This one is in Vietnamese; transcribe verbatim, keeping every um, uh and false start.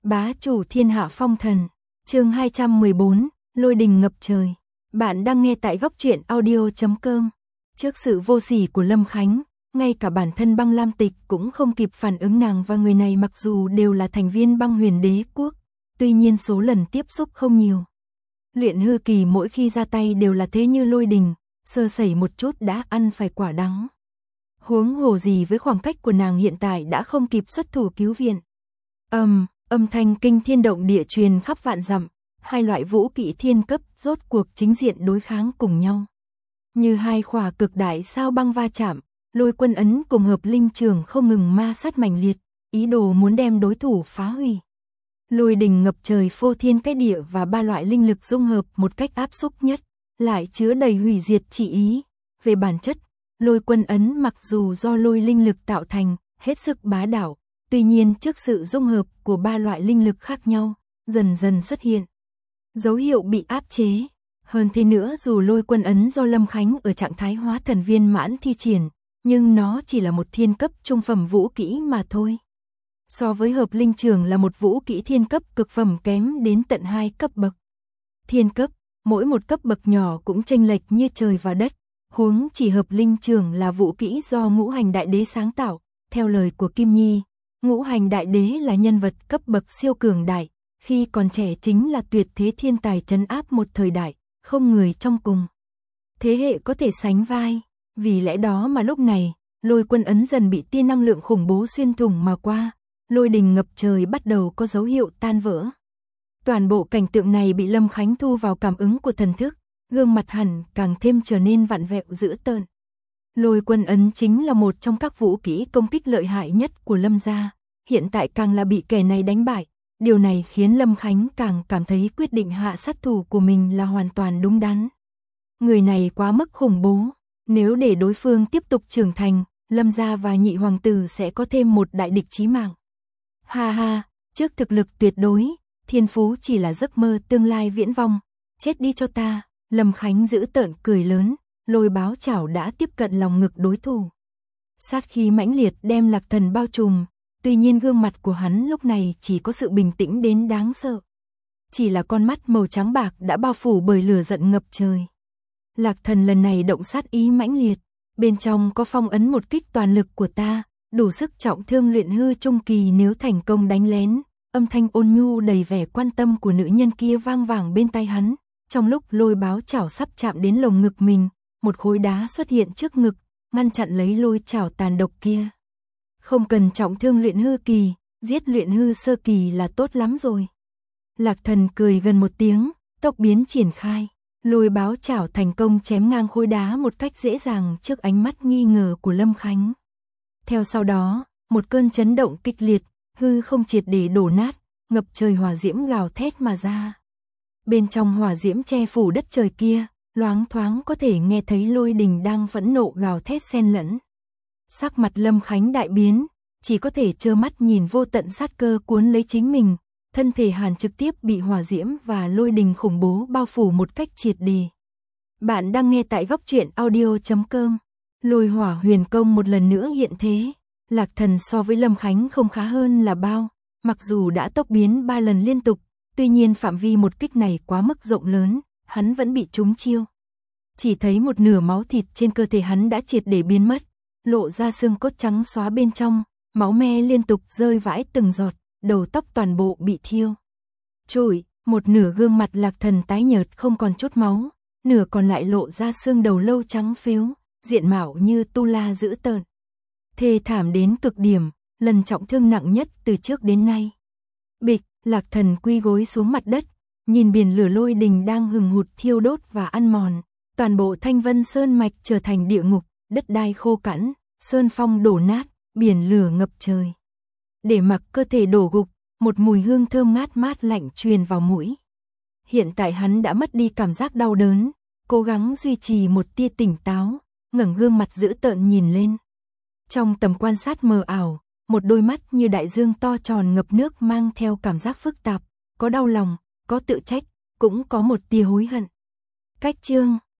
Bá chủ thiên hạ phong thần, chương hai trăm mười bốn, lôi đình ngập trời. Bạn đang nghe tại góc truyện audio chấm com. Trước sự vô sỉ của Lâm Khánh, ngay cả bản thân Băng Lam Tịch cũng không kịp phản ứng. Nàng và người này mặc dù đều là thành viên Băng Huyền Đế quốc, tuy nhiên số lần tiếp xúc không nhiều. Luyện hư kỳ mỗi khi ra tay đều là thế như lôi đình, sơ sẩy một chút đã ăn phải quả đắng. Huống hồ gì với khoảng cách của nàng hiện tại đã không kịp xuất thủ cứu viện. Ầm, âm thanh kinh thiên động địa truyền khắp vạn dặm, hai loại vũ kỹ thiên cấp rốt cuộc chính diện đối kháng cùng nhau. Như hai khỏa cực đại sao băng va chạm, Lôi Quân ấn cùng hợp linh trường không ngừng ma sát mạnh liệt, ý đồ muốn đem đối thủ phá hủy. Lôi đình ngập trời phô thiên cái địa và ba loại linh lực dung hợp một cách áp xúc nhất, lại chứa đầy hủy diệt chỉ ý. Về bản chất, Lôi Quân ấn mặc dù do lôi linh lực tạo thành, hết sức bá đạo, tuy nhiên trước sự dung hợp của ba loại linh lực khác nhau, dần dần xuất hiện dấu hiệu bị áp chế. Hơn thế nữa, dù Lôi Quân ấn do Lâm Khánh ở trạng thái hóa thần viên mãn thi triển, nhưng nó chỉ là một thiên cấp trung phẩm vũ kỹ mà thôi. So với hợp linh trường là một vũ kỹ thiên cấp cực phẩm kém đến tận hai cấp bậc. Thiên cấp, mỗi một cấp bậc nhỏ cũng chênh lệch như trời và đất, huống chỉ hợp linh trường là vũ kỹ do Ngũ Hành Đại Đế sáng tạo. Theo lời của Kim Nhi, Ngũ Hành Đại Đế là nhân vật cấp bậc siêu cường đại, khi còn trẻ chính là tuyệt thế thiên tài trấn áp một thời đại, không người trong cùng thế hệ có thể sánh vai. Vì lẽ đó mà lúc này, Lôi Quân ấn dần bị tia năng lượng khủng bố xuyên thủng mà qua, lôi đình ngập trời bắt đầu có dấu hiệu tan vỡ. Toàn bộ cảnh tượng này bị Lâm Khánh thu vào cảm ứng của thần thức, gương mặt hẳn càng thêm trở nên vặn vẹo dữ tợn. Lôi Quân ấn chính là một trong các vũ kỹ công kích lợi hại nhất của Lâm gia, hiện tại càng là bị kẻ này đánh bại. Điều này khiến Lâm Khánh càng cảm thấy quyết định hạ sát thủ của mình là hoàn toàn đúng đắn. Người này quá mức khủng bố, nếu để đối phương tiếp tục trưởng thành, Lâm gia và nhị hoàng tử sẽ có thêm một đại địch chí mạng. Ha ha, trước thực lực tuyệt đối, thiên phú chỉ là giấc mơ tương lai viễn vông, chết đi cho ta. Lâm Khánh dữ tợn cười lớn, lôi báo chảo đã tiếp cận lòng ngực đối thủ. Sát khí mãnh liệt đem Lạc Thần bao trùm, tuy nhiên gương mặt của hắn lúc này chỉ có sự bình tĩnh đến đáng sợ. Chỉ là con mắt màu trắng bạc đã bao phủ bởi lửa giận ngập trời. Lạc Thần lần này động sát ý mãnh liệt, bên trong có phong ấn một kích toàn lực của ta, đủ sức trọng thương luyện hư trung kỳ nếu thành công đánh lén. Âm thanh ôn nhu đầy vẻ quan tâm của nữ nhân kia vang vẳng bên tai hắn. Trong lúc lôi báo chảo sắp chạm đến lồng ngực mình, một khối đá xuất hiện trước ngực, ngăn chặn lấy lôi chảo tàn độc kia. Không cần trọng thương luyện hư kỳ, giết luyện hư sơ kỳ là tốt lắm rồi. Lạc Thần cười gần một tiếng, tốc biến triển khai. Lôi báo chảo thành công chém ngang khối đá một cách dễ dàng trước ánh mắt nghi ngờ của Lâm Khánh. Theo sau đó, một cơn chấn động kịch liệt, hư không triệt để đổ nát, ngập trời hỏa diễm gào thét mà ra. Bên trong hỏa diễm che phủ đất trời kia, loáng thoáng có thể nghe thấy lôi đình đang phẫn nộ gào thét xen lẫn. Sắc mặt Lâm Khánh đại biến, chỉ có thể trơ mắt nhìn vô tận sát cơ cuốn lấy chính mình, thân thể hàn trực tiếp bị hỏa diễm và lôi đình khủng bố bao phủ một cách triệt để. Bạn đang nghe tại góc truyện audio chấm com. Lôi hỏa huyền công một lần nữa hiện thế. Lạc Thần so với Lâm Khánh không khá hơn là bao, mặc dù đã tốc biến ba lần liên tục, tuy nhiên phạm vi một kích này quá mức rộng lớn, hắn vẫn bị trúng chiêu. Chỉ thấy một nửa máu thịt trên cơ thể hắn đã triệt để biến mất, lộ ra xương cốt trắng xóa bên trong, máu me liên tục rơi vãi từng giọt, đầu tóc toàn bộ bị thiêu. Trụi, một nửa gương mặt Lạc Thần tái nhợt không còn chút máu, nửa còn lại lộ ra xương đầu lâu trắng phếu, diện mạo như tu la dữ tợn. Thê thảm đến cực điểm, lần trọng thương nặng nhất từ trước đến nay. Bịch, Lạc Thần quy gối xuống mặt đất, nhìn biển lửa lôi đình đang hừng hụt thiêu đốt và ăn mòn, toàn bộ Thanh Vân Sơn mạch trở thành địa ngục, đất đai khô cằn, sơn phong đổ nát, biển lửa ngập trời. Để mặc cơ thể đổ gục, một mùi hương thơm ngát mát lạnh truyền vào mũi. Hiện tại hắn đã mất đi cảm giác đau đớn, cố gắng duy trì một tia tỉnh táo, ngẩng gương mặt dữ tợn nhìn lên. Trong tầm quan sát mờ ảo, một đôi mắt như đại dương to tròn ngập nước mang theo cảm giác phức tạp, có đau lòng, có tự trách, cũng có một tia hối hận. Cách chương